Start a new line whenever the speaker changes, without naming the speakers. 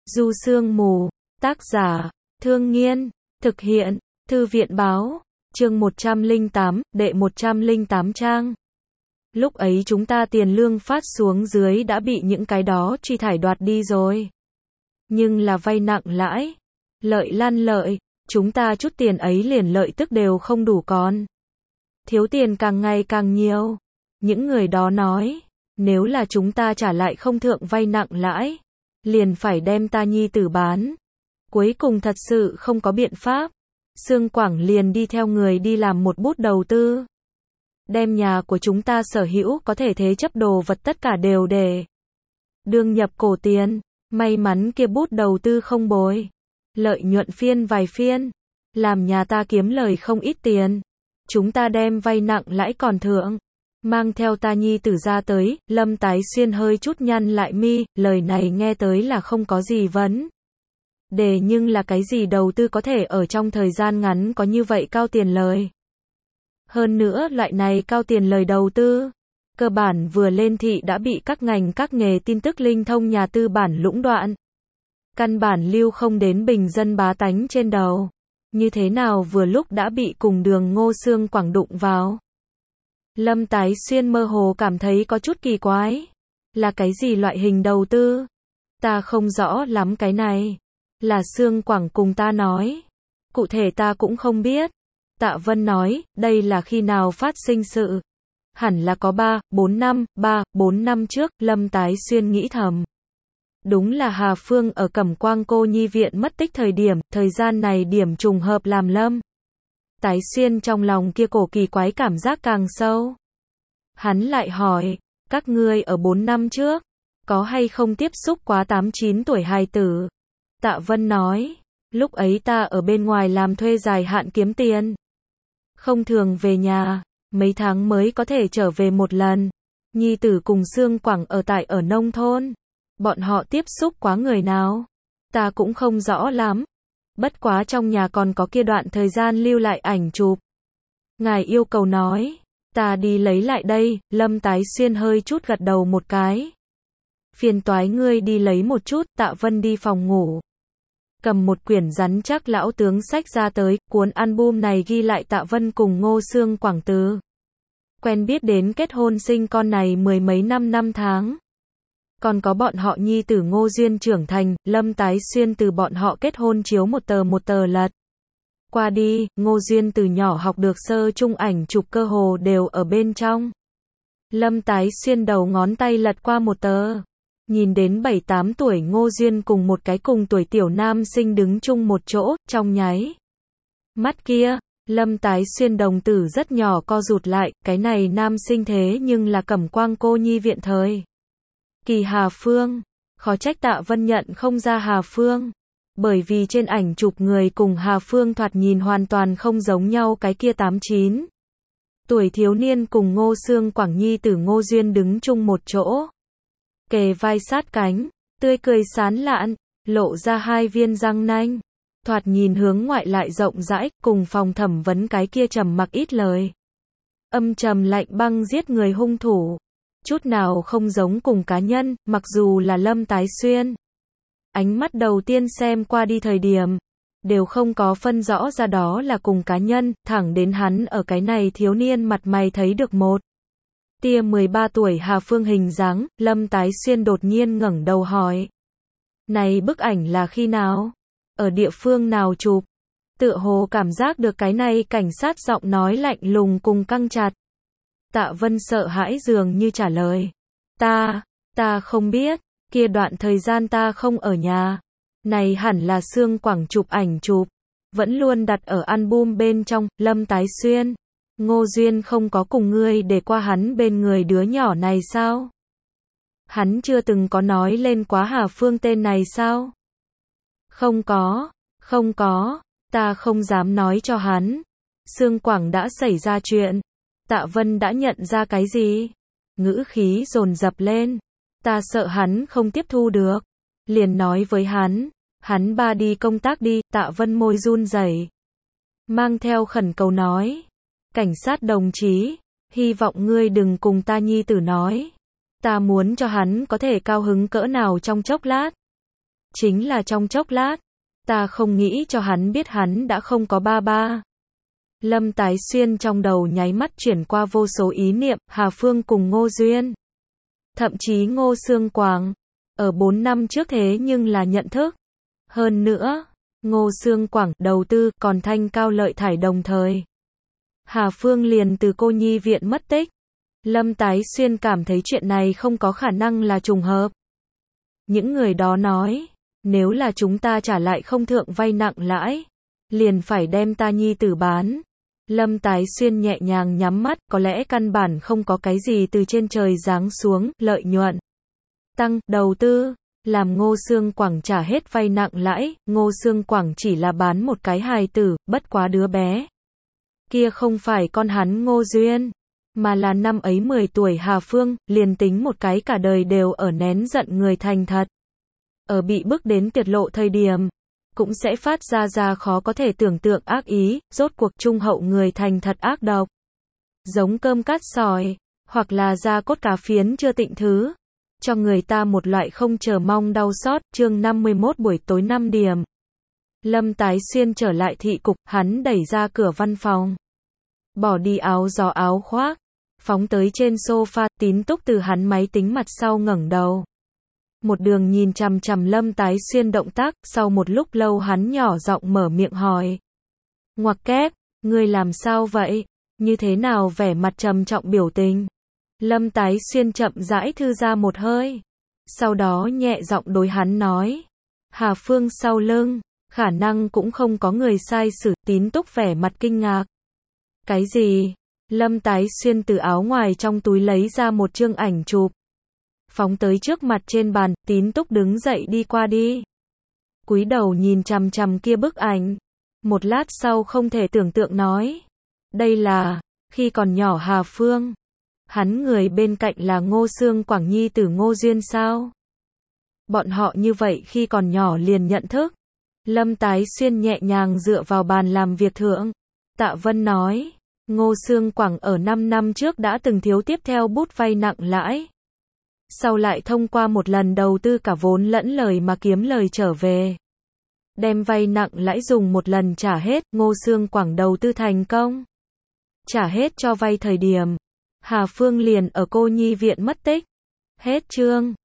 Du Sương Mù, tác giả, Thương Nghiên, thực hiện, Thư viện báo, chương 108, đệ 108 trang. Lúc ấy chúng ta tiền lương phát xuống dưới đã bị những cái đó truy thải đoạt đi rồi. Nhưng là vay nặng lãi, lợi lăn lợi, chúng ta chút tiền ấy liền lợi tức đều không đủ còn. Thiếu tiền càng ngày càng nhiều. Những người đó nói, nếu là chúng ta trả lại không thượng vay nặng lãi, liền phải đem ta nhi tử bán. Cuối cùng thật sự không có biện pháp. Sương Quảng liền đi theo người đi làm một bút đầu tư. Đem nhà của chúng ta sở hữu có thể thế chấp đồ vật tất cả đều để đương nhập cổ tiền. May mắn kia bút đầu tư không bồi. Lợi nhuận phiên vài phiên. Làm nhà ta kiếm lời không ít tiền. Chúng ta đem vay nặng lãi còn thượng. Mang theo ta nhi tử ra tới, Lâm Tái Xuyên hơi chút nhăn lại mi, lời này nghe tới là không có gì vấn đề, nhưng là cái gì đầu tư có thể ở trong thời gian ngắn có như vậy cao tiền lời. Hơn nữa loại này cao tiền lời đầu tư, cơ bản vừa lên thị đã bị các ngành các nghề tin tức linh thông nhà tư bản lũng đoạn. Căn bản lưu không đến bình dân bá tánh trên đầu. Như thế nào vừa lúc đã bị cùng đường Ngô Sương Quảng đụng vào. Lâm Tái Xuyên mơ hồ cảm thấy có chút kỳ quái. Là cái gì loại hình đầu tư? Ta không rõ lắm cái này. Là Sương Quảng cùng ta nói. Cụ thể ta cũng không biết. Tạ Vân nói, đây là khi nào phát sinh sự? Hẳn là có 3-4 năm trước, Lâm Tái Xuyên nghĩ thầm. Đúng là Hà Phương ở Cẩm Quang cô nhi viện mất tích thời gian này điểm trùng hợp làm Lâm Tái Xuyên trong lòng kia cổ kỳ quái cảm giác càng sâu. Hắn lại hỏi, các ngươi ở 4 năm trước, có hay không tiếp xúc quá 8-9 tuổi hài tử? Tạ Vân nói, lúc ấy ta ở bên ngoài làm thuê dài hạn kiếm tiền. Không thường về nhà, mấy tháng mới có thể trở về một lần. Nhi tử cùng Sương Quảng ở nông thôn. Bọn họ tiếp xúc quá người nào? Ta cũng không rõ lắm. Bất quá trong nhà còn có kia đoạn thời gian lưu lại ảnh chụp. Ngài yêu cầu nói, ta đi lấy lại đây. Lâm Tái Xuyên hơi chút gật đầu một cái. Phiền toái ngươi đi lấy một chút. Tạ Vân đi phòng ngủ, cầm một quyển rắn chắc lão tướng sách ra tới. Cuốn album này ghi lại Tạ Vân cùng Ngô Sương Quảng từ quen biết đến kết hôn sinh con này mười mấy năm tháng. Còn có bọn họ nhi tử Ngô Duyên trưởng thành. Lâm Tái Xuyên từ bọn họ kết hôn chiếu một tờ lật qua đi. Ngô Duyên từ nhỏ học được sơ trung ảnh chụp cơ hồ đều ở bên trong. Lâm Tái Xuyên đầu ngón tay lật qua một tờ, nhìn đến 7-8 tuổi Ngô Duyên cùng một cái cùng tuổi tiểu nam sinh đứng chung một chỗ. Trong nháy mắt kia, Lâm Tái Xuyên đồng tử rất nhỏ co rụt lại. Cái này nam sinh thế nhưng là Cẩm Quang cô nhi viện thời kỳ Hà Phương. Khó trách Tạ Vân nhận không ra Hà Phương. Bởi vì trên ảnh chụp người cùng Hà Phương thoạt nhìn hoàn toàn không giống nhau. Cái kia 8-9 tuổi thiếu niên cùng Ngô Sương Quảng nhi tử Ngô Duyên đứng chung một chỗ, kề vai sát cánh, tươi cười sán lạn, lộ ra hai viên răng nanh. Thoạt nhìn hướng ngoại lại rộng rãi, cùng phòng thẩm vấn cái kia trầm mặc ít lời, âm trầm lạnh băng giết người hung thủ. Chút nào không giống cùng cá nhân. Mặc dù là Lâm Tái Xuyên, ánh mắt đầu tiên xem qua đi thời điểm, đều không có phân rõ ra đó là cùng cá nhân. Thẳng đến hắn ở cái này thiếu niên mặt mày thấy được một tia 13 tuổi Hà Phương hình dáng. Lâm Tái Xuyên đột nhiên ngẩng đầu hỏi, này bức ảnh là khi nào? Ở địa phương nào chụp? Tựa hồ cảm giác được cái này cảnh sát giọng nói lạnh lùng cùng căng chặt. Tạ Vân sợ hãi dường như trả lời, ta không biết, kia đoạn thời gian ta không ở nhà. Này hẳn là Sương Quảng chụp ảnh chụp, vẫn luôn đặt ở album bên trong. Lâm Tái Xuyên, Ngô Duyên không có cùng ngươi để qua hắn bên người đứa nhỏ này sao? Hắn chưa từng có nói lên quá Hà Phương tên này sao? Không có, ta không dám nói cho hắn. Sương Quảng đã xảy ra chuyện. Tạ Vân đã nhận ra cái gì? Ngữ khí dồn dập lên. Ta sợ hắn không tiếp thu được, liền nói với hắn ba đi công tác đi. Tạ Vân môi run rẩy, mang theo khẩn cầu nói, cảnh sát đồng chí, hy vọng ngươi đừng cùng ta nhi tử nói. Ta muốn cho hắn có thể cao hứng cỡ nào trong chốc lát. Chính là trong chốc lát, ta không nghĩ cho hắn biết hắn đã không có ba ba. Lâm Tái Xuyên trong đầu nháy mắt chuyển qua vô số ý niệm, Hà Phương cùng Ngô Duyên. Thậm chí Ngô Xương Quảng, ở 4 năm trước thế nhưng là nhận thức. Hơn nữa, Ngô Xương Quảng đầu tư còn thanh cao lợi thải đồng thời. Hà Phương liền từ cô nhi viện mất tích. Lâm Tái Xuyên cảm thấy chuyện này không có khả năng là trùng hợp. Những người đó nói, nếu là chúng ta trả lại không thượng vay nặng lãi, liền phải đem ta nhi tử bán. Lâm Tái Xuyên nhẹ nhàng nhắm mắt, có lẽ căn bản không có cái gì từ trên trời giáng xuống, lợi nhuận tăng, đầu tư, làm Ngô Xương Quảng trả hết vay nặng lãi, Ngô Xương Quảng chỉ là bán một cái hài tử, bất quá đứa bé kia không phải con hắn Ngô Duyên, mà là năm ấy 10 tuổi Hà Phương, liền tính một cái cả đời đều ở nén giận người thành thật. Ở bị bức đến tuyệt lộ thời điểm, cũng sẽ phát ra khó có thể tưởng tượng ác ý, rốt cuộc trung hậu người thành thật ác độc. Giống cơm cát sỏi, hoặc là da cốt cá phiến chưa tịnh thứ, cho người ta một loại không chờ mong đau xót. Chương 51 buổi tối 5 điểm. Lâm Tái Xuyên trở lại thị cục, hắn đẩy ra cửa văn phòng. Bỏ đi áo gió áo khoác, phóng tới trên sofa, Tín Túc từ hắn máy tính mặt sau ngẩng đầu. Một đường nhìn chằm chằm Lâm Tái Xuyên động tác, sau một lúc lâu hắn nhỏ giọng mở miệng hỏi. Ngoặc kép, ngươi làm sao vậy? Như thế nào vẻ mặt trầm trọng biểu tình? Lâm Tái Xuyên chậm rãi thư ra một hơi. Sau đó nhẹ giọng đối hắn nói. Hà Phương sau lưng, khả năng cũng không có người sai xử. Tín Túc vẻ mặt kinh ngạc. Cái gì? Lâm Tái Xuyên từ áo ngoài trong túi lấy ra một chương ảnh chụp. Phóng tới trước mặt trên bàn, Tín Túc đứng dậy đi qua đi. Cúi đầu nhìn chằm chằm kia bức ảnh. Một lát sau không thể tưởng tượng nói. Đây là, khi còn nhỏ Hà Phương. Hắn người bên cạnh là Ngô Xương Quảng nhi tử Ngô Duyên sao? Bọn họ như vậy khi còn nhỏ liền nhận thức. Lâm Tái Xuyên nhẹ nhàng dựa vào bàn làm việc thượng. Tạ Vân nói, Ngô Xương Quảng ở 5 năm trước đã từng thiếu tiếp theo bút vay nặng lãi. Sau lại thông qua một lần đầu tư cả vốn lẫn lời mà kiếm lời trở về. Đem vay nặng lãi dùng một lần trả hết, Ngô Xương Quảng đầu tư thành công. Trả hết cho vay thời điểm, Hà Phương liền ở cô nhi viện mất tích. Hết chương.